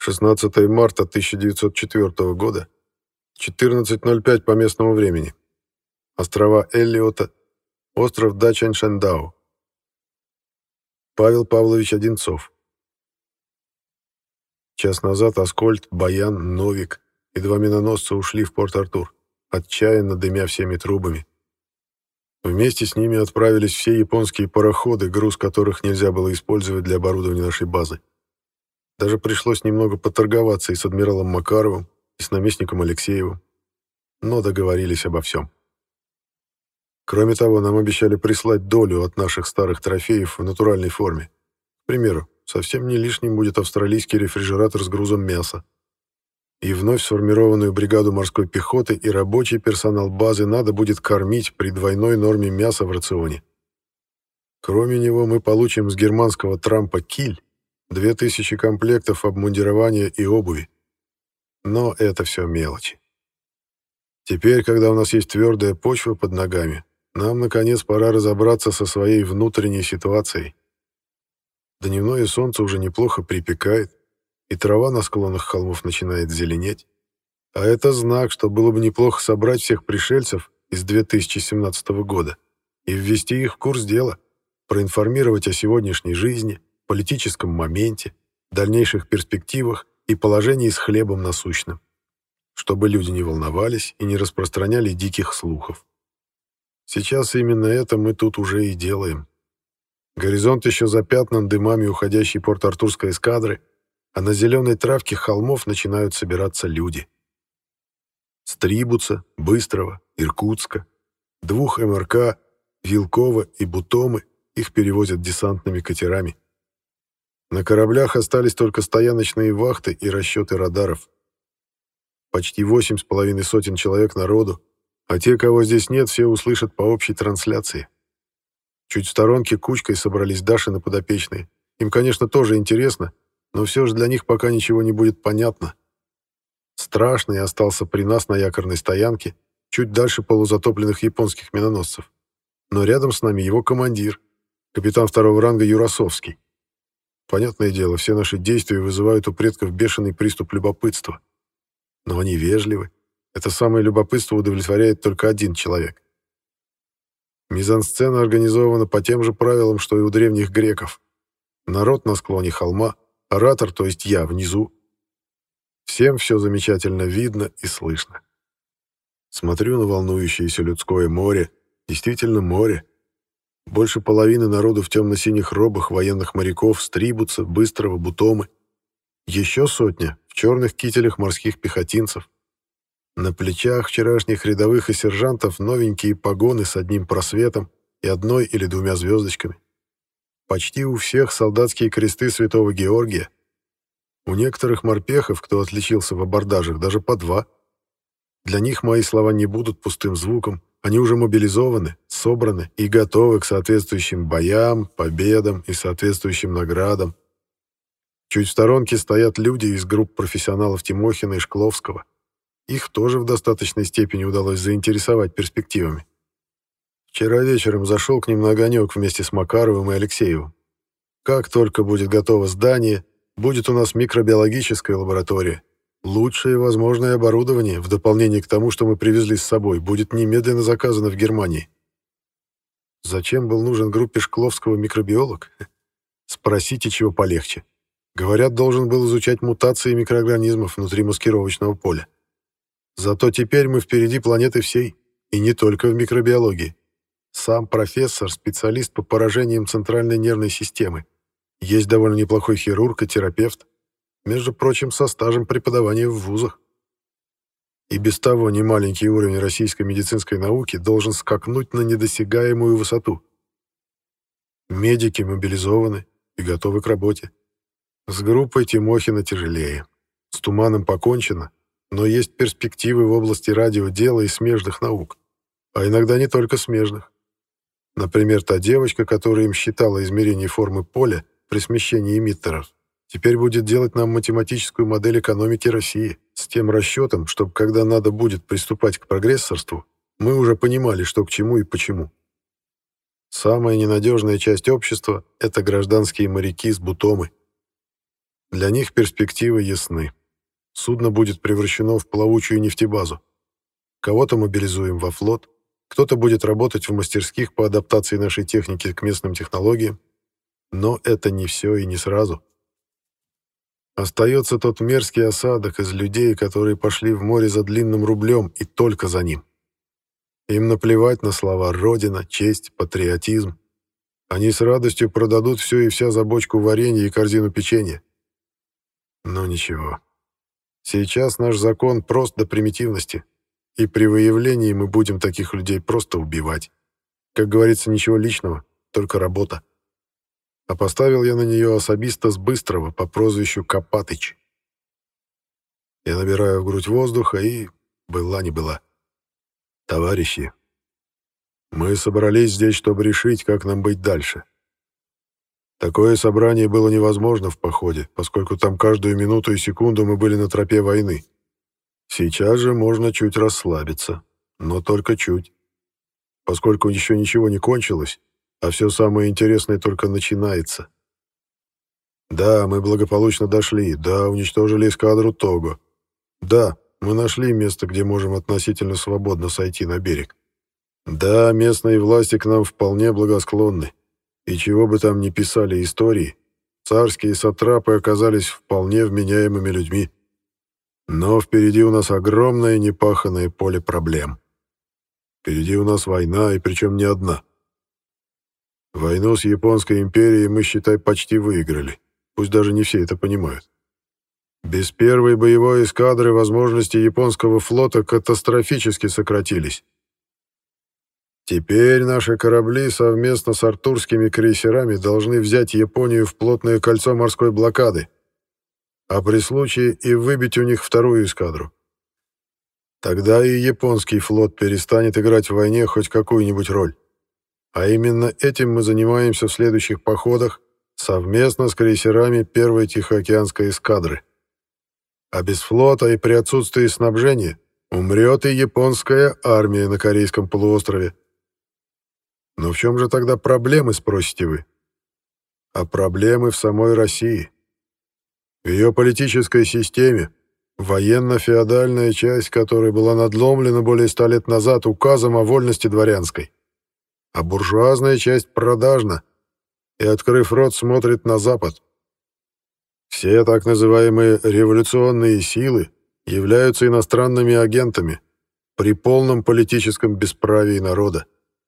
16 марта 1904 года, 14:05 по местному времени. Острова Эллиота, остров Дача-Эншендау. Павел Павлович Одинцов. Час назад Аскольд, Баян, Новик и 2 миноносца ушли в Порт-Артур, отчаянно дымя всеми трубами. Вместе с ними отправились все японские пароходы, груз которых нельзя было использовать для оборудования нашей базы. Даже пришлось немного поторговаться и с адмиралом Макаровым, и с наместником Алексеевым, но договорились обо всем. Кроме того, нам обещали прислать долю от наших старых трофеев в натуральной форме. К примеру, совсем не лишним будет австралийский рефрижератор с грузом мяса. И вновь сформированную бригаду морской пехоты и рабочий персонал базы надо будет кормить при двойной норме мяса в рационе. Кроме него мы получим с германского трампа «Киль» 2000 комплектов обмундирования и обуви. Но это все мелочи. Теперь, когда у нас есть твердая почва под ногами, нам, наконец, пора разобраться со своей внутренней ситуацией. Дневное солнце уже неплохо припекает, и трава на склонах холмов начинает зеленеть. А это знак, что было бы неплохо собрать всех пришельцев из 2017 года и ввести их в курс дела, проинформировать о сегодняшней жизни, политическом моменте, дальнейших перспективах и положении с хлебом насущным, чтобы люди не волновались и не распространяли диких слухов. Сейчас именно это мы тут уже и делаем. Горизонт еще запятнан дымами уходящей порт-артурской эскадры, а на зеленой травке холмов начинают собираться люди. С Трибуца, Быстрого, Иркутска, 2 МРК, Вилкова и Бутомы их перевозят десантными катерами. На кораблях остались только стояночные вахты и расчеты радаров. Почти 8,5 сотен человек народу, а те, кого здесь нет, все услышат по общей трансляции. Чуть в сторонке кучкой собрались Дашины подопечные. Им, конечно, тоже интересно, но все же для них пока ничего не будет понятно. Страшный остался при нас на якорной стоянке, чуть дальше полузатопленных японских миноносцев. Но рядом с нами его командир, капитан 2-го ранга Юрасовский. Понятное дело, все наши действия вызывают у предков бешеный приступ любопытства. Но они вежливы. Это самое любопытство удовлетворяет только один человек. Мизансцена организована по тем же правилам, что и у древних греков. Народ на склоне холма, оратор, то есть я, внизу. Всем все замечательно видно и слышно. Смотрю на волнующееся людское море. Действительно море. Больше половины народу в темно-синих робах военных моряков с Трибуца, Быстрого, Бутомы. Еще сотня в черных кителях морских пехотинцев. На плечах вчерашних рядовых и сержантов новенькие погоны с одним просветом и 1 или 2 звездочками. Почти у всех солдатские кресты Святого Георгия. У некоторых морпехов, кто отличился в абордажах, даже по 2. Для них мои слова не будут пустым звуком, они уже мобилизованы, собраны и готовы к соответствующим боям, победам и соответствующим наградам. Чуть в сторонке стоят люди из групп профессионалов Тимохина и Шкловского. Их тоже в достаточной степени удалось заинтересовать перспективами. Вчера вечером зашел к ним на огонек вместе с Макаровым и Алексеевым. Как только будет готово здание, будет у нас микробиологическая лаборатория. Лучшее возможное оборудование, в дополнение к тому, что мы привезли с собой, будет немедленно заказано в Германии. Зачем был нужен группе Шкловского микробиолог? Спросите, чего полегче. Говорят, должен был изучать мутации микроорганизмов внутри маскировочного поля. Зато теперь мы впереди планеты всей, и не только в микробиологии. Сам профессор — специалист по поражениям центральной нервной системы. Есть довольно неплохой хирург и терапевт, между прочим, со стажем преподавания в вузах. И без того немаленький уровень российской медицинской науки должен скакнуть на недосягаемую высоту. Медики мобилизованы и готовы к работе. С группой Тимохина тяжелее. С Туманом покончено, но есть перспективы в области радиодела и смежных наук. А иногда не только смежных. Например, та девочка, которая им считала измерение формы поля при смещении эмиттеров, теперь будет делать нам математическую модель экономики России с тем расчетом, чтобы, когда надо будет приступать к прогрессорству, мы уже понимали, что к чему и почему. Самая ненадежная часть общества — это гражданские моряки с Бутомы. Для них перспективы ясны. Судно будет превращено в плавучую нефтебазу. Кого-то мобилизуем во флот, кто-то будет работать в мастерских по адаптации нашей техники к местным технологиям. Но это не все и не сразу. Остается тот мерзкий осадок из людей, которые пошли в море за длинным рублем и только за ним. Им наплевать на слова «родина», «честь», «патриотизм». Они с радостью продадут все и вся за бочку варенья и корзину печенья. Но ничего. Сейчас наш закон прост до примитивности, и при выявлении мы будем таких людей просто убивать. Как говорится, ничего личного, только работа. А поставил я на нее особиста с Быстрого по прозвищу Копатыч. Я набираю в грудь воздуха и... была не была. Товарищи, мы собрались здесь, чтобы решить, как нам быть дальше. Такое собрание было невозможно в походе, поскольку там каждую минуту и секунду мы были на тропе войны. Сейчас же можно чуть расслабиться, но только чуть. Поскольку еще ничего не кончилось, а все самое интересное только начинается. Да, мы благополучно дошли, да, уничтожили эскадру Того. Да, мы нашли место, где можем относительно свободно сойти на берег. Да, местные власти к нам вполне благосклонны. И чего бы там ни писали истории, царские сатрапы оказались вполне вменяемыми людьми. Но впереди у нас огромное непаханное поле проблем. Впереди у нас война, и причем не одна. Войну с Японской империей мы, считай, почти выиграли, пусть даже не все это понимают. Без первой боевой эскадры возможности японского флота катастрофически сократились. Теперь наши корабли совместно с артурскими крейсерами должны взять Японию в плотное кольцо морской блокады, а при случае и выбить у них вторую эскадру. Тогда и японский флот перестанет играть в войне хоть какую-нибудь роль. А именно этим мы занимаемся в следующих походах совместно с крейсерами первой Тихоокеанской эскадры. А без флота и при отсутствии снабжения умрет и японская армия на Корейском полуострове. Но в чем же тогда проблемы, спросите вы? А проблемы в самой России. В ее политической системе, военно-феодальная часть которой была надломлена более 100 лет назад указом о вольности дворянской, а буржуазная часть продажна и, открыв рот, смотрит на Запад. Все так называемые революционные силы являются иностранными агентами при полном политическом бесправии народа.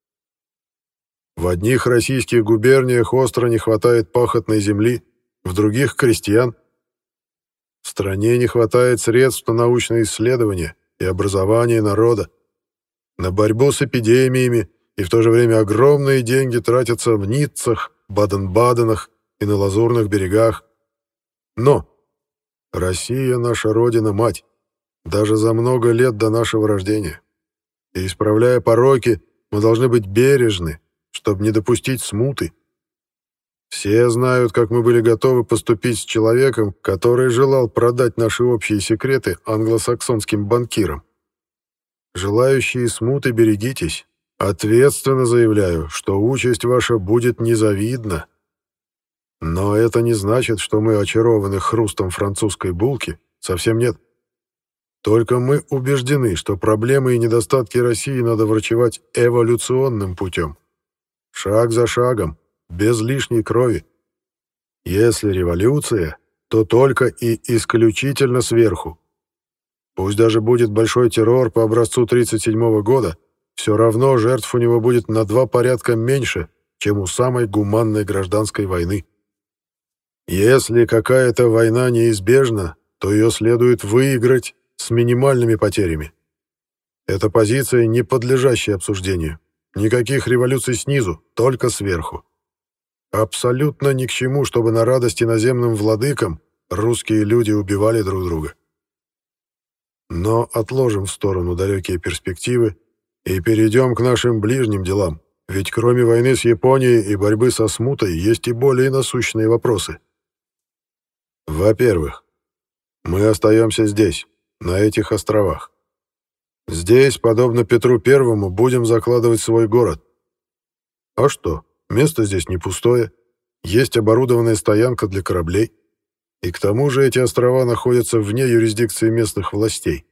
В одних российских губерниях остро не хватает пахотной земли, в других — крестьян. В стране не хватает средств на научные исследования и образование народа, на борьбу с эпидемиями, и в то же время огромные деньги тратятся в Ниццах, Баден-Баденах и на Лазурных берегах. Но Россия — наша родина-мать, даже за много лет до нашего рождения. И, исправляя пороки, мы должны быть бережны, чтобы не допустить смуты. Все знают, как мы были готовы поступить с человеком, который желал продать наши общие секреты англосаксонским банкирам. Желающие смуты, берегитесь. Ответственно заявляю, что участь ваша будет незавидна. Но это не значит, что мы очарованы хрустом французской булки. Совсем нет. Только мы убеждены, что проблемы и недостатки России надо врачевать эволюционным путем. Шаг за шагом, без лишней крови. Если революция, то только и исключительно сверху. Пусть даже будет большой террор по образцу 1937 года, все равно жертв у него будет на 2 порядка меньше, чем у самой гуманной гражданской войны. Если какая-то война неизбежна, то ее следует выиграть с минимальными потерями. Эта позиция, не подлежащая обсуждению. Никаких революций снизу, только сверху. Абсолютно ни к чему, чтобы на радость иноземным владыкам русские люди убивали друг друга. Но отложим в сторону далекие перспективы и перейдем к нашим ближним делам, ведь кроме войны с Японией и борьбы со смутой есть и более насущные вопросы. Во-первых, мы остаемся здесь, на этих островах. Здесь, подобно Петру Первому, будем закладывать свой город. А что, место здесь не пустое, есть оборудованная стоянка для кораблей. И к тому же эти острова находятся вне юрисдикции местных властей.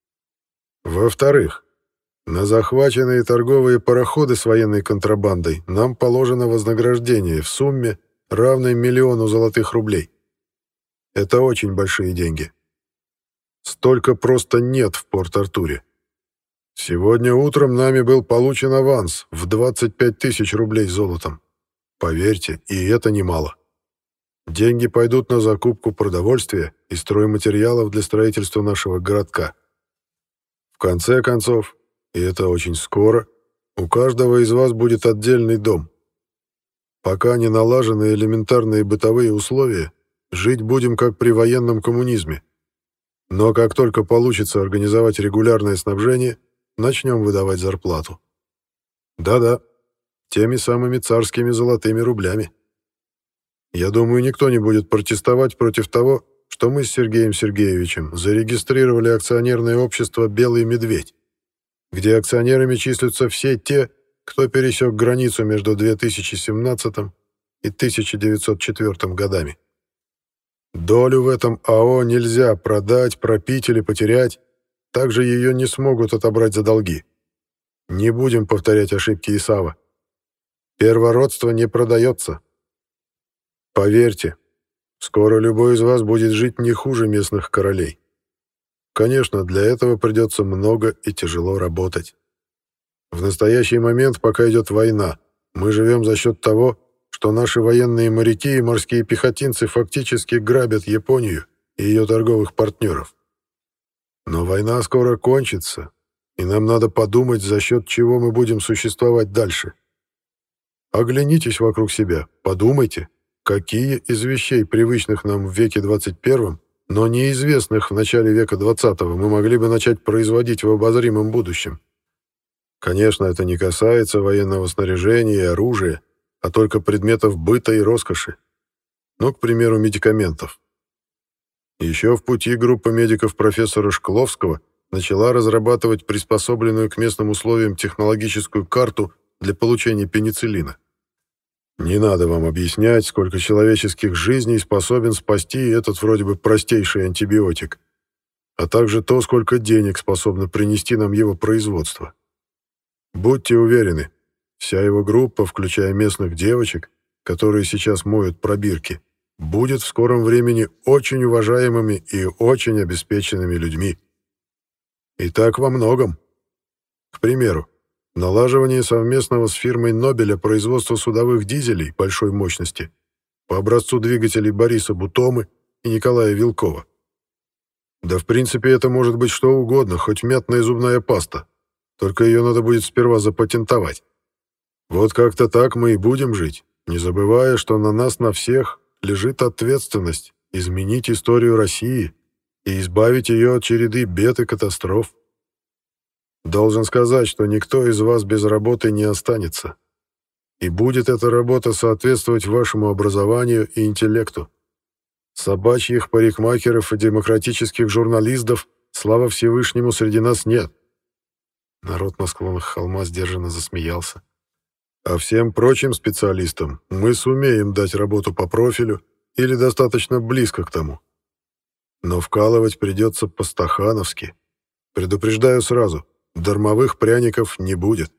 Во-вторых, на захваченные торговые пароходы с военной контрабандой нам положено вознаграждение в сумме, равной 1 миллиону золотых рублей. Это очень большие деньги. Столько просто нет в Порт-Артуре. Сегодня утром нами был получен аванс в 25 тысяч рублей золотом. Поверьте, и это немало. Деньги пойдут на закупку продовольствия и стройматериалов для строительства нашего городка. В конце концов, и это очень скоро, у каждого из вас будет отдельный дом. Пока не налажены элементарные бытовые условия, жить будем как при военном коммунизме. Но как только получится организовать регулярное снабжение, начнем выдавать зарплату. Да-да, теми самыми царскими золотыми рублями. Я думаю, никто не будет протестовать против того, что мы с Сергеем Сергеевичем зарегистрировали акционерное общество «Белый медведь», где акционерами числятся все те, кто пересек границу между 2017 и 1904 годами. Долю в этом АО нельзя продать, пропить или потерять, также ее не смогут отобрать за долги. Не будем повторять ошибки Исава. Первородство не продается. Поверьте, скоро любой из вас будет жить не хуже местных королей. Конечно, для этого придется много и тяжело работать. В настоящий момент, пока идет война, мы живем за счет того, что наши военные моряки и морские пехотинцы фактически грабят Японию и ее торговых партнеров. Но война скоро кончится, и нам надо подумать, за счет чего мы будем существовать дальше. Оглянитесь вокруг себя, подумайте, какие из вещей, привычных нам в веке 21, но неизвестных в начале века 20, мы могли бы начать производить в обозримом будущем. Конечно, это не касается военного снаряжения и оружия, а только предметов быта и роскоши. Ну, к примеру, медикаментов. Еще в пути группа медиков профессора Шкловского начала разрабатывать приспособленную к местным условиям технологическую карту для получения пенициллина. Не надо вам объяснять, сколько человеческих жизней способен спасти этот вроде бы простейший антибиотик, а также то, сколько денег способно принести нам его производство. Будьте уверены, вся его группа, включая местных девочек, которые сейчас моют пробирки, будет в скором времени очень уважаемыми и очень обеспеченными людьми. И так во многом. К примеру, налаживание совместного с фирмой Нобеля производства судовых дизелей большой мощности по образцу двигателей Бориса Бутомы и Николая Вилкова. Да в принципе это может быть что угодно, хоть мятная зубная паста, только ее надо будет сперва запатентовать. Вот как-то так мы и будем жить, не забывая, что на нас на всех лежит ответственность изменить историю России и избавить ее от череды бед и катастроф. Должен сказать, что никто из вас без работы не останется. И будет эта работа соответствовать вашему образованию и интеллекту. Собачьих парикмахеров и демократических журналистов, слава Всевышнему, среди нас нет. Народ на склонах холма сдержанно засмеялся. А всем прочим специалистам мы сумеем дать работу по профилю или достаточно близко к тому. Но вкалывать придется по-стахановски. Предупреждаю сразу, дармовых пряников не будет.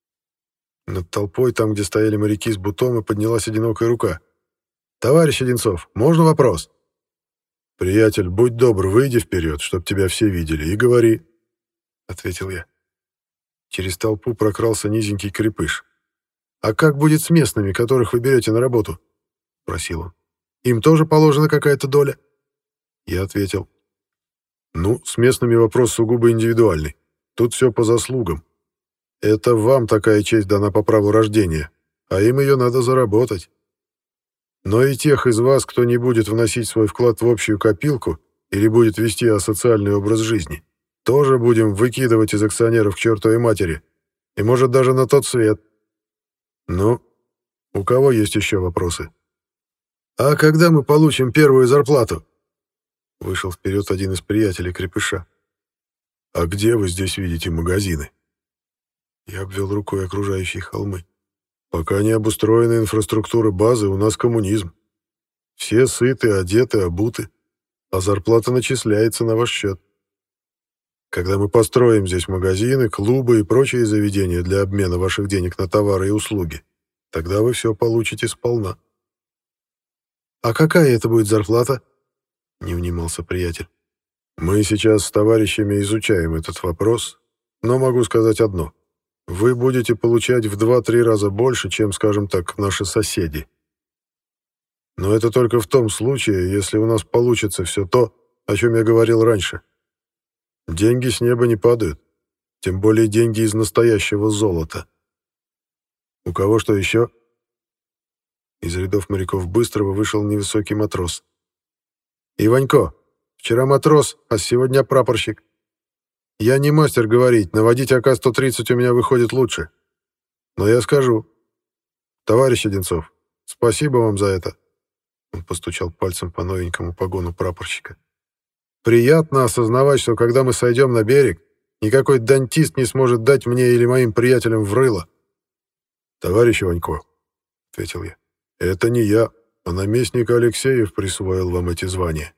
Над толпой, там, где стояли моряки с Бутомы, поднялась одинокая рука. «Товарищ Одинцов, можно вопрос?» «Приятель, будь добр, выйди вперед, чтоб тебя все видели, и говори», — ответил я. Через толпу прокрался низенький крепыш. «А как будет с местными, которых вы берете на работу?» — просил он. «Им тоже положена какая-то доля?» Я ответил. «Ну, с местными вопрос сугубо индивидуальный. Тут все по заслугам. Это вам такая честь дана по праву рождения, а им ее надо заработать. Но и тех из вас, кто не будет вносить свой вклад в общую копилку или будет вести асоциальный образ жизни, тоже будем выкидывать из акционеров к чертовой матери, и, может, даже на тот свет. Ну, у кого есть еще вопросы?» «А когда мы получим первую зарплату?» Вышел вперед один из приятелей крепыша. «А где вы здесь видите магазины?» Я обвел рукой окружающие холмы. «Пока не обустроена инфраструктура базы, у нас коммунизм. Все сыты, одеты, обуты, а зарплата начисляется на ваш счет. Когда мы построим здесь магазины, клубы и прочие заведения для обмена ваших денег на товары и услуги, тогда вы все получите сполна». «А какая это будет зарплата?» — не унимался приятель. «Мы сейчас с товарищами изучаем этот вопрос, но могу сказать одно. Вы будете получать в 2-3 раза больше, чем, скажем так, наши соседи. Но это только в том случае, если у нас получится все то, о чем я говорил раньше. Деньги с неба не падают, тем более деньги из настоящего золота. У кого что еще?» Из рядов моряков Быстрого вышел невысокий матрос. «Иванько, вчера матрос, а сегодня прапорщик. Я не мастер говорить, наводить АК-130 у меня выходит лучше. Но я скажу. Товарищ Одинцов, спасибо вам за это». Он постучал пальцем по новенькому погону прапорщика. «Приятно осознавать, что когда мы сойдем на берег, никакой дантист не сможет дать мне или моим приятелям в рыло». «Товарищ Иванько», — ответил я, — «это не я, а наместник Алексеев присвоил вам эти звания».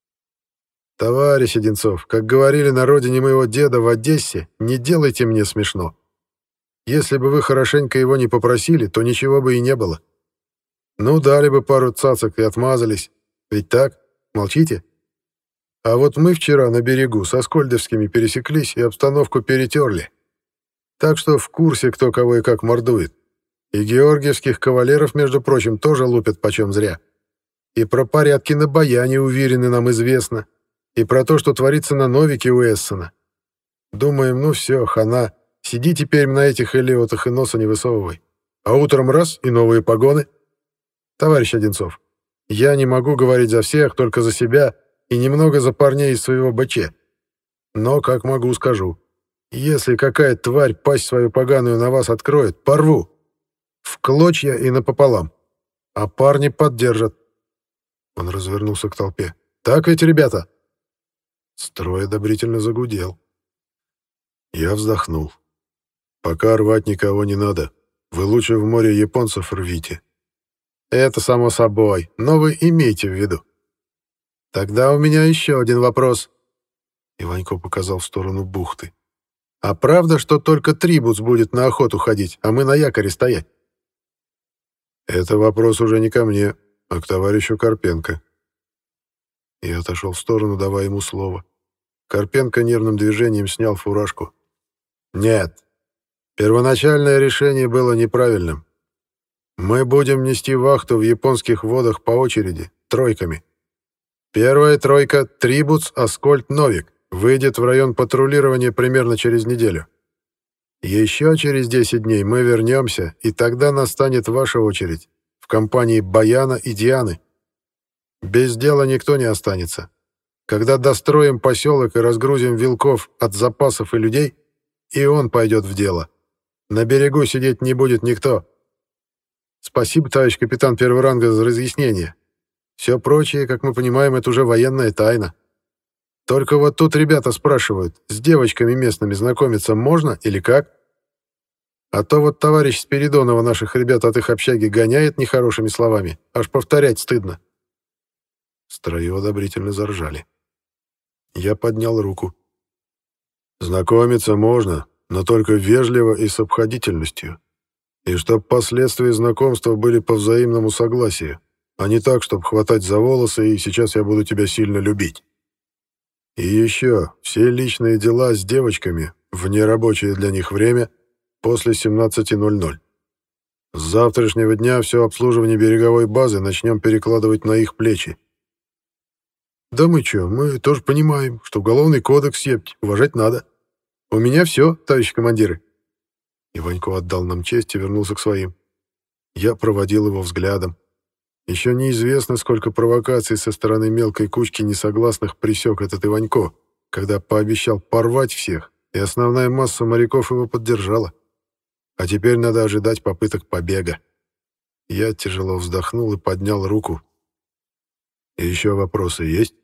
«Товарищ Одинцов, как говорили на родине моего деда в Одессе, не делайте мне смешно. Если бы вы хорошенько его не попросили, то ничего бы и не было. Ну, дали бы пару цацок и отмазались. Ведь так? Молчите? А вот мы вчера на берегу со Скольдовскими пересеклись и обстановку перетерли. Так что в курсе, кто кого и как мордует. И георгиевских кавалеров, между прочим, тоже лупят почем зря. И про порядки на Баяне уверены нам известно. И про то, что творится на Новике у Эссена. Думаем, ну все, хана, сиди теперь на этих элеотах и носа не высовывай. А утром раз — и новые погоны. Товарищ Одинцов, я не могу говорить за всех, только за себя и немного за парней из своего БЧ. Но, как могу, скажу. Если какая тварь пасть свою поганую на вас откроет, порву. В клочья и напополам. А парни поддержат». Он развернулся к толпе. «Так ведь, ребята?» Строй одобрительно загудел. Я вздохнул. «Пока рвать никого не надо. Вы лучше в море японцев рвите». «Это само собой, но вы имейте в виду». «Тогда у меня еще один вопрос». Иванько показал в сторону бухты. «А правда, что только Трибуц будет на охоту ходить, а мы на якоре стоять?» «Это вопрос уже не ко мне, а к товарищу Карпенко». Я отошел в сторону, давая ему слово. Карпенко нервным движением снял фуражку. «Нет, первоначальное решение было неправильным. Мы будем нести вахту в японских водах по очереди, тройками. Первая тройка — Трибуц, Аскольд, Новик. Выйдет в район патрулирования примерно через неделю. Еще через 10 дней мы вернемся, и тогда настанет ваша очередь, в компании Баяна и Дианы. Без дела никто не останется. Когда достроим поселок и разгрузим Вилков от запасов и людей, и он пойдет в дело. На берегу сидеть не будет никто. Спасибо, товарищ капитан первого ранга, за разъяснение. Все прочее, как мы понимаем, это уже военная тайна. Только вот тут ребята спрашивают, с девочками местными знакомиться можно или как? А то вот товарищ Спиридонова наших ребят от их общаги гоняет нехорошими словами, аж повторять стыдно». В строю одобрительно заржали. Я поднял руку. «Знакомиться можно, но только вежливо и с обходительностью. И чтоб последствия знакомства были по взаимному согласию, а не так, чтобы хватать за волосы и сейчас я буду тебя сильно любить. И еще, все личные дела с девочками в нерабочее для них время после 17:00. С завтрашнего дня все обслуживание береговой базы начнем перекладывать на их плечи». «Да мы что, мы тоже понимаем, что уголовный кодекс, епть, уважать надо. У меня все, товарищи командиры». Иванько отдал нам честь и вернулся к своим. Я проводил его взглядом. Еще неизвестно, сколько провокаций со стороны мелкой кучки несогласных пресек этот Иванько, когда пообещал порвать всех, и основная масса моряков его поддержала. А теперь надо ожидать попыток побега. Я тяжело вздохнул и поднял руку. «И еще вопросы есть?»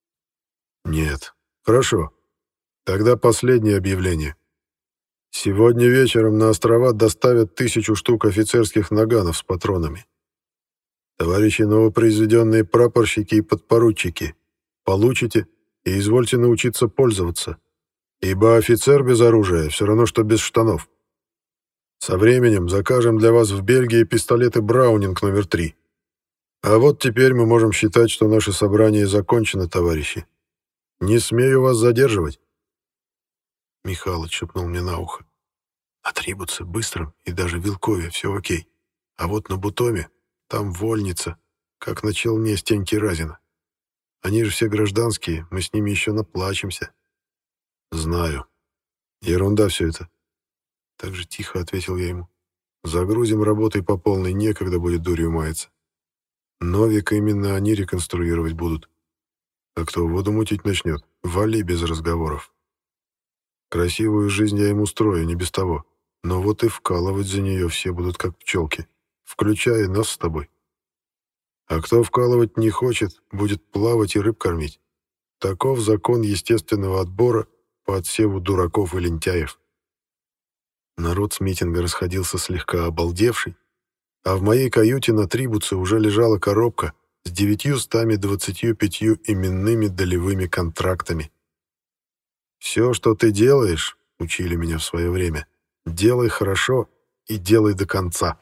«Нет. Хорошо. Тогда последнее объявление. Сегодня вечером на острова доставят 1000 штук офицерских наганов с патронами. Товарищи новопроизведенные прапорщики и подпоручики, получите и извольте научиться пользоваться, ибо офицер без оружия все равно, что без штанов. Со временем закажем для вас в Бельгии пистолеты «Браунинг» номер 3. А вот теперь мы можем считать, что наше собрание закончено, товарищи. Не смею вас задерживать. Михалыч шепнул мне на ухо. На Трибуце, Быстром и даже Вилкове все окей. А вот на Бутоме, там вольница, как на челне Стеньки Разина. Они же все гражданские, мы с ними еще наплачемся. Знаю. Ерунда все это. Так же тихо ответил я ему. Загрузим работой по полной, некогда будет дурью маяться. Новик именно они реконструировать будут. А кто воду мутить начнет, вали без разговоров. Красивую жизнь я им устрою, не без того. Но вот и вкалывать за нее все будут как пчелки, включая нас с тобой. А кто вкалывать не хочет, будет плавать и рыб кормить. Таков закон естественного отбора по отсеву дураков и лентяев. Народ с митинга расходился слегка обалдевший, а в моей каюте на Трибуце уже лежала коробка с 925 именными долевыми контрактами. «Все, что ты делаешь, — учили меня в свое время, — делай хорошо и делай до конца».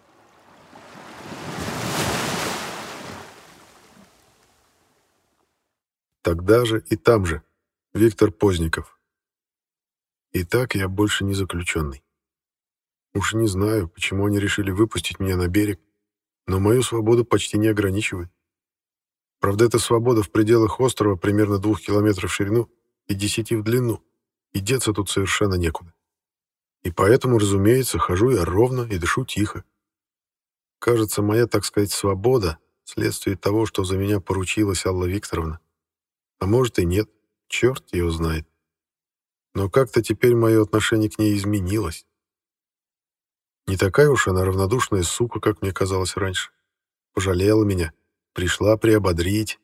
Тогда же и там же. Виктор Позников. Итак, я больше не заключенный. Уж не знаю, почему они решили выпустить меня на берег, но мою свободу почти не ограничивают. Правда, эта свобода в пределах острова примерно 2 километров в ширину и 10 в длину, и деться тут совершенно некуда. И поэтому, разумеется, хожу я ровно и дышу тихо. Кажется, моя, так сказать, свобода — следствие того, что за меня поручилась Алла Викторовна. А может и нет, черт его знает. Но как-то теперь мое отношение к ней изменилось. Не такая уж она равнодушная сука, как мне казалось раньше. Пожалела меня, пришла приободрить.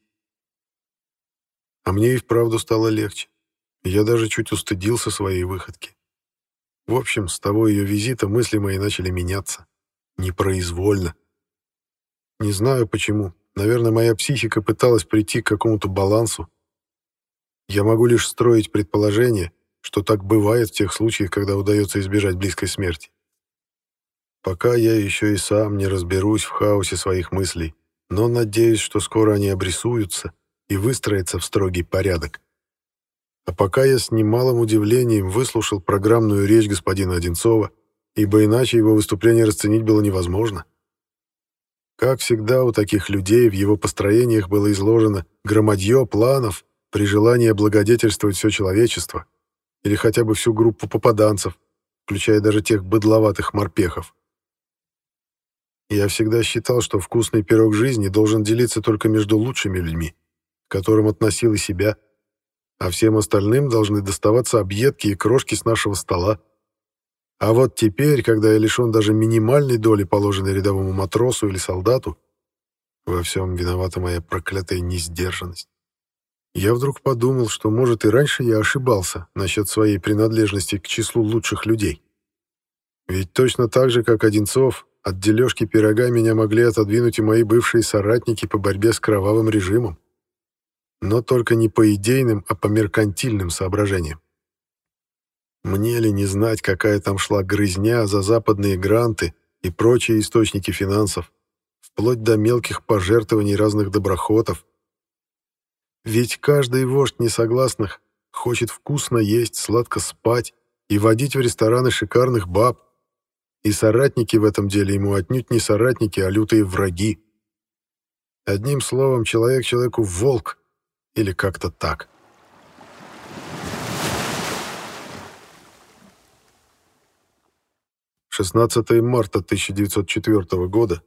А мне и вправду стало легче. Я даже чуть устыдился своей выходки. В общем, с того ее визита мысли мои начали меняться. Непроизвольно. Не знаю почему. Наверное, моя психика пыталась прийти к какому-то балансу. Я могу лишь строить предположение, что так бывает в тех случаях, когда удается избежать близкой смерти. Пока я еще и сам не разберусь в хаосе своих мыслей, но надеюсь, что скоро они обрисуются и выстроятся в строгий порядок. А пока я с немалым удивлением выслушал программную речь господина Одинцова, ибо иначе его выступление расценить было невозможно. Как всегда, у таких людей в его построениях было изложено громадье планов при желании облагодетельствовать все человечество или хотя бы всю группу попаданцев, включая даже тех быдловатых морпехов. Я всегда считал, что вкусный пирог жизни должен делиться только между лучшими людьми, к которым относил и себя, а всем остальным должны доставаться объедки и крошки с нашего стола. А вот теперь, когда я лишен даже минимальной доли, положенной рядовому матросу или солдату, во всем виновата моя проклятая несдержанность. Я вдруг подумал, что, может, и раньше я ошибался насчет своей принадлежности к числу лучших людей. Ведь точно так же, как Одинцов, от дележки пирога меня могли отодвинуть и мои бывшие соратники по борьбе с кровавым режимом. Но только не по идейным, а по меркантильным соображениям. Мне ли не знать, какая там шла грызня за западные гранты и прочие источники финансов, вплоть до мелких пожертвований разных доброхотов. Ведь каждый вождь несогласных хочет вкусно есть, сладко спать и водить в рестораны шикарных баб. И соратники в этом деле ему отнюдь не соратники, а лютые враги. Одним словом, человек человеку волк, или как-то так. «16 марта 1904 года,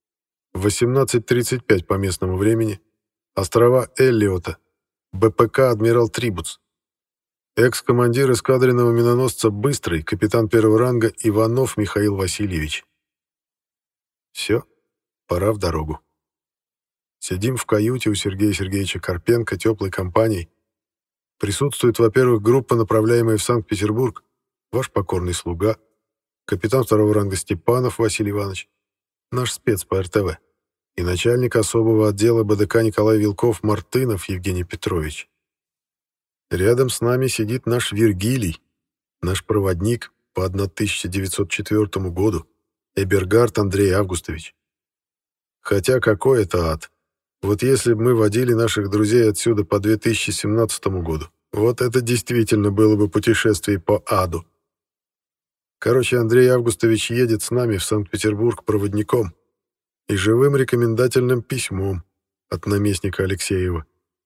18:35 по местному времени, острова Эллиота, БПК «Адмирал Трибуц». Экс-командир эскадренного миноносца «Быстрый», капитан первого ранга Иванов Михаил Васильевич. Все, пора в дорогу. Сидим в каюте у Сергея Сергеевича Карпенко теплой компанией. Присутствует, во-первых, группа, направляемая в Санкт-Петербург, ваш покорный слуга, капитан второго ранга Степанов Василий Иванович, наш спец по РТВ. и начальник особого отдела БДК Николай Вилков Мартынов Евгений Петрович. Рядом с нами сидит наш Вергилий, наш проводник по 1904 году, Эбергард Андрей Августович. Хотя какой это ад. Вот если бы мы водили наших друзей отсюда по 2017 году, вот это действительно было бы путешествие по аду. Короче, Андрей Августович едет с нами в Санкт-Петербург проводником и живым рекомендательным письмом от наместника Алексеева.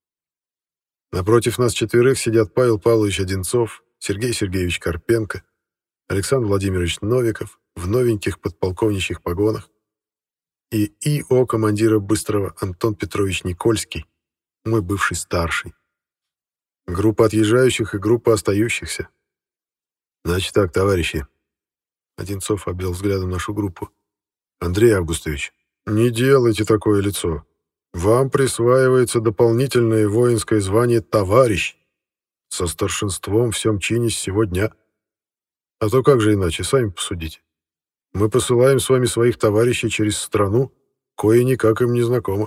Напротив нас четверых сидят Павел Павлович Одинцов, Сергей Сергеевич Карпенко, Александр Владимирович Новиков в новеньких подполковничьих погонах и И.О. командира Быстрого Антон Петрович Никольский, мой бывший старший. Группа отъезжающих и группа остающихся. Значит так, товарищи. Одинцов обвел взглядом нашу группу. Андрей Августович, не делайте такое лицо. Вам присваивается дополнительное воинское звание «товарищ» со старшинством в всем чине с сего дня. А то как же иначе, сами посудите. Мы посылаем с вами своих товарищей через страну, кое никак им не знакомо.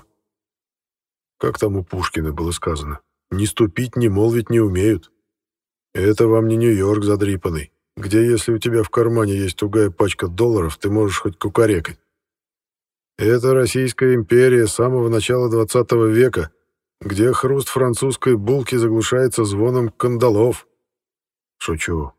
Как там у Пушкина было сказано, «Не ступить, не молвить не умеют». Это вам не Нью-Йорк задрипанный, где если у тебя в кармане есть тугая пачка долларов, ты можешь хоть кукарекать. Это Российская империя самого начала 20 века, где хруст французской булки заглушается звоном кандалов. Шучу.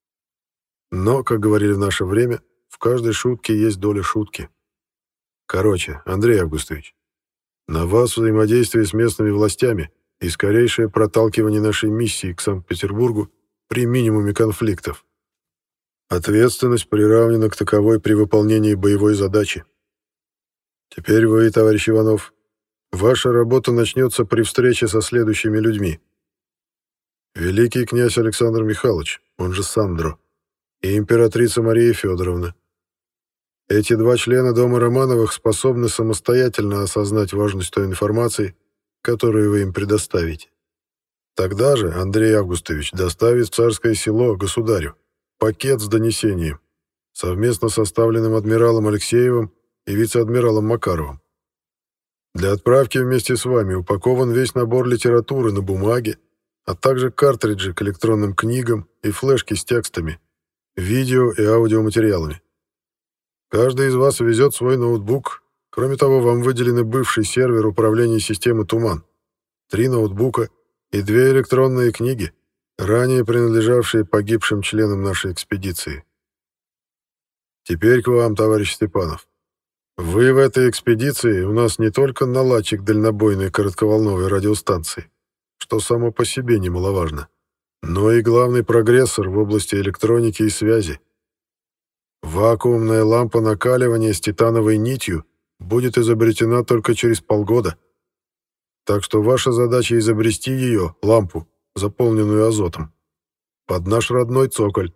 Но, как говорили в наше время, в каждой шутке есть доля шутки. Короче, Андрей Августович, на вас взаимодействие с местными властями и скорейшее проталкивание нашей миссии к Санкт-Петербургу при минимуме конфликтов. Ответственность приравнена к таковой при выполнении боевой задачи. Теперь вы, товарищ Иванов, ваша работа начнется при встрече со следующими людьми. Великий князь Александр Михайлович, он же Сандро, и императрица Мария Федоровна. Эти два члена дома Романовых способны самостоятельно осознать важность той информации, которую вы им предоставите. Тогда же Андрей Августович доставит в Царское Село государю пакет с донесением, совместно составленным адмиралом Алексеевым и вице-адмиралом Макаровым. Для отправки вместе с вами упакован весь набор литературы на бумаге, а также картриджи к электронным книгам и флешки с текстами, видео и аудиоматериалами. Каждый из вас везет свой ноутбук. Кроме того, вам выделены бывший сервер управления системы «Туман», 3 ноутбука и 2 электронные книги, ранее принадлежавшие погибшим членам нашей экспедиции. Теперь к вам, товарищ Степанов. Вы в этой экспедиции у нас не только наладчик дальнобойной коротковолновой радиостанции, что само по себе немаловажно, но и главный прогрессор в области электроники и связи. Вакуумная лампа накаливания с титановой нитью будет изобретена только через полгода. Так что ваша задача изобрести ее, лампу, заполненную азотом, под наш родной цоколь.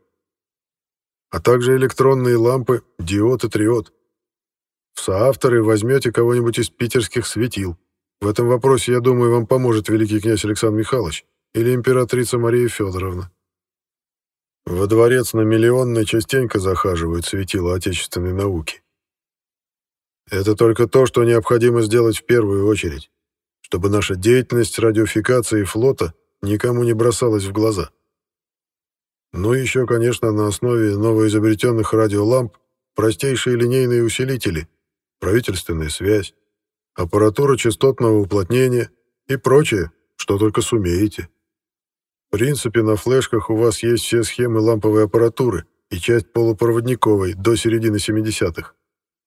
А также электронные лампы, диод и триод. В соавторы возьмете кого-нибудь из питерских светил. В этом вопросе, я думаю, вам поможет великий князь Александр Михайлович или императрица Мария Федоровна. Во дворец на Миллионной частенько захаживают светила отечественной науки. Это только то, что необходимо сделать в первую очередь, чтобы наша деятельность радиофикации флота никому не бросалась в глаза. Ну и еще, конечно, на основе новоизобретенных радиоламп простейшие линейные усилители, правительственная связь, аппаратура частотного уплотнения и прочее, что только сумеете. В принципе, на флешках у вас есть все схемы ламповой аппаратуры и часть полупроводниковой до середины 70-х.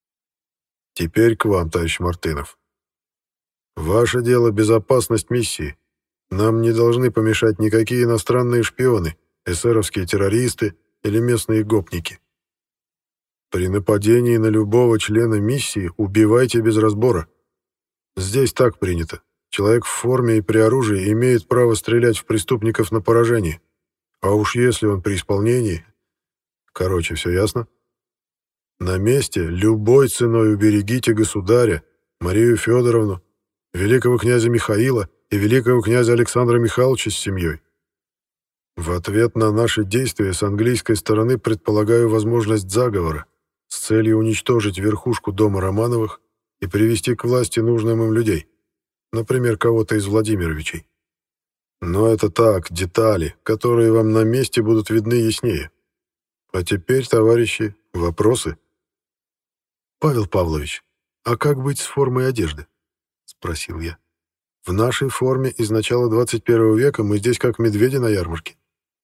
Теперь к вам, товарищ Мартынов. Ваше дело — безопасность миссии. Нам не должны помешать никакие иностранные шпионы, эсеровские террористы или местные гопники. При нападении на любого члена миссии убивайте без разбора. Здесь так принято. Человек в форме и при оружии имеет право стрелять в преступников на поражение. А уж если он при исполнении... Короче, все ясно? На месте любой ценой уберегите государя, Марию Федоровну, великого князя Михаила и великого князя Александра Михайловича с семьей. В ответ на наши действия с английской стороны предполагаю возможность заговора с целью уничтожить верхушку дома Романовых и привести к власти нужным им людей, например, кого-то из Владимировичей. Но это так, детали, которые вам на месте будут видны яснее. А теперь, товарищи, вопросы? «Павел Павлович, а как быть с формой одежды?» — спросил я. «В нашей форме из начала 21 века мы здесь как медведи на ярмарке».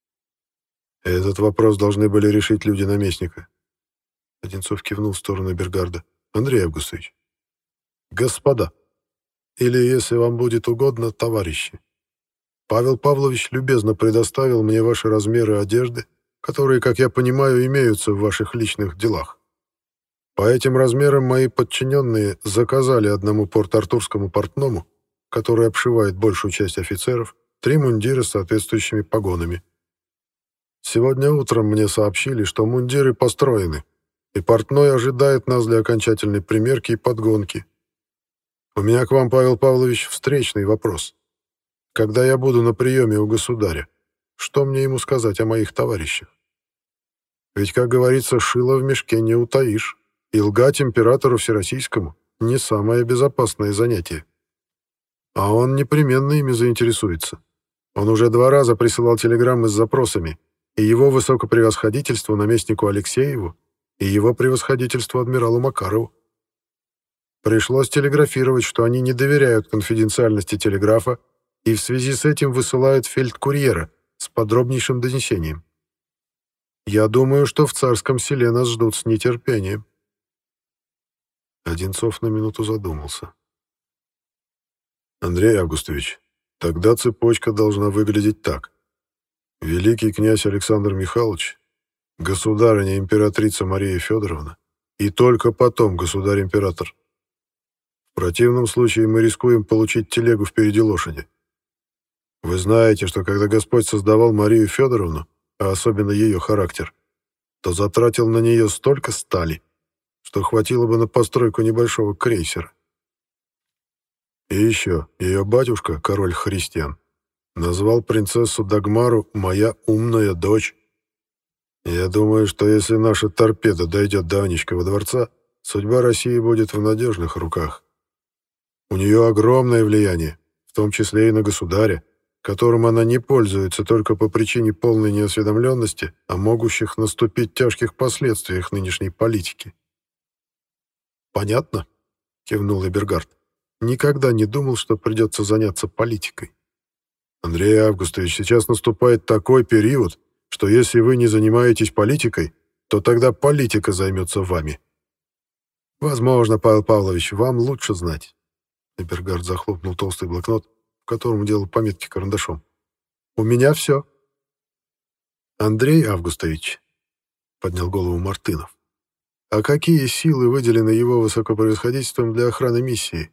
Этот вопрос должны были решить люди наместника. Одинцов кивнул в сторону Бергарда. «Андрей Августович». «Господа, или, если вам будет угодно, товарищи, Павел Павлович любезно предоставил мне ваши размеры одежды, которые, как я понимаю, имеются в ваших личных делах. По этим размерам мои подчиненные заказали одному порт-артурскому портному, который обшивает большую часть офицеров, 3 мундира с соответствующими погонами. Сегодня утром мне сообщили, что мундиры построены, и портной ожидает нас для окончательной примерки и подгонки. У меня к вам, Павел Павлович, встречный вопрос. Когда я буду на приеме у государя, что мне ему сказать о моих товарищах? Ведь, как говорится, шило в мешке не утаишь, и лгать императору Всероссийскому не самое безопасное занятие. А он непременно ими заинтересуется. Он уже 2 раза присылал телеграммы с запросами, и его высокопревосходительству наместнику Алексееву, и его превосходительству адмиралу Макарову. Пришлось телеграфировать, что они не доверяют конфиденциальности телеграфа и в связи с этим высылают фельдкурьера с подробнейшим донесением. Я думаю, что в Царском Селе нас ждут с нетерпением». Одинцов на минуту задумался. «Андрей Августович, тогда цепочка должна выглядеть так. Великий князь Александр Михайлович, государыня императрица Мария Федоровна и только потом государь-император. В противном случае мы рискуем получить телегу впереди лошади. Вы знаете, что когда Господь создавал Марию Федоровну, а особенно ее характер, то затратил на нее столько стали, что хватило бы на постройку небольшого крейсера. И еще ее батюшка, король христиан, назвал принцессу Дагмару «моя умная дочь». Я думаю, что если наша торпеда дойдет до Анечкова дворца, судьба России будет в надежных руках. У нее огромное влияние, в том числе и на государя, которым она не пользуется только по причине полной неосведомленности о могущих наступить тяжких последствиях нынешней политики. «Понятно», — кивнул Эбергард. «Никогда не думал, что придется заняться политикой». «Андрей Августович, сейчас наступает такой период, что если вы не занимаетесь политикой, то тогда политика займется вами». «Возможно, Павел Павлович, вам лучше знать». Эбергард захлопнул толстый блокнот, в котором делал пометки карандашом. «У меня все». «Андрей Августович», — поднял голову Мартынов, «а какие силы выделены его высокопревосходительством для охраны миссии?»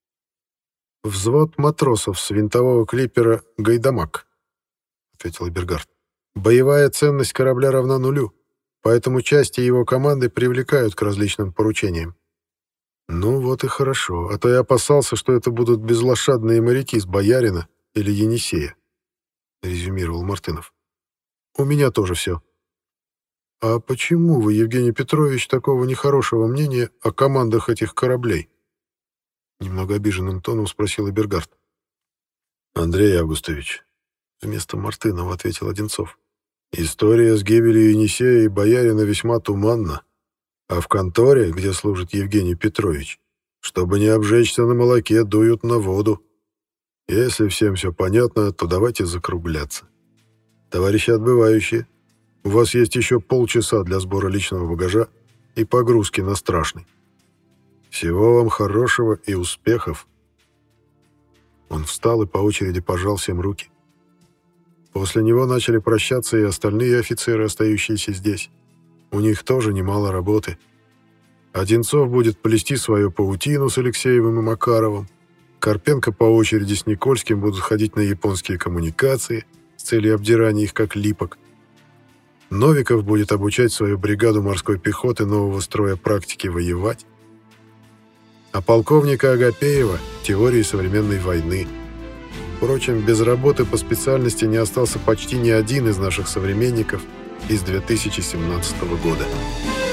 «Взвод матросов с винтового клипера «Гайдамак», — ответил Эбергард. «Боевая ценность корабля равна 0, поэтому части его команды привлекают к различным поручениям». «Ну вот и хорошо, а то я опасался, что это будут безлошадные моряки с Боярина или Енисея», — резюмировал Мартынов. «У меня тоже все». «А почему вы, Евгений Петрович, такого нехорошего мнения о командах этих кораблей?» Немного обиженным тоном спросил Эбергард. «Андрей Августович», — вместо Мартынова ответил Одинцов, «история с гибелью Енисея и Боярина весьма туманна, а в конторе, где служит Евгений Петрович, чтобы не обжечься на молоке, дуют на воду. Если всем все понятно, то давайте закругляться. Товарищи отбывающие, у вас есть еще полчаса для сбора личного багажа и погрузки на Страшный. Всего вам хорошего и успехов». Он встал и по очереди пожал всем руки. После него начали прощаться и остальные офицеры, остающиеся здесь. У них тоже немало работы. Одинцов будет плести свою паутину с Алексеевым и Макаровым. Карпенко по очереди с Никольским будут ходить на японские коммуникации с целью обдирания их как липок. Новиков будет обучать свою бригаду морской пехоты нового строя практики воевать. А полковника Агапеева — теории современной войны. Впрочем, без работы по специальности не остался почти ни один из наших современников из 2017 года.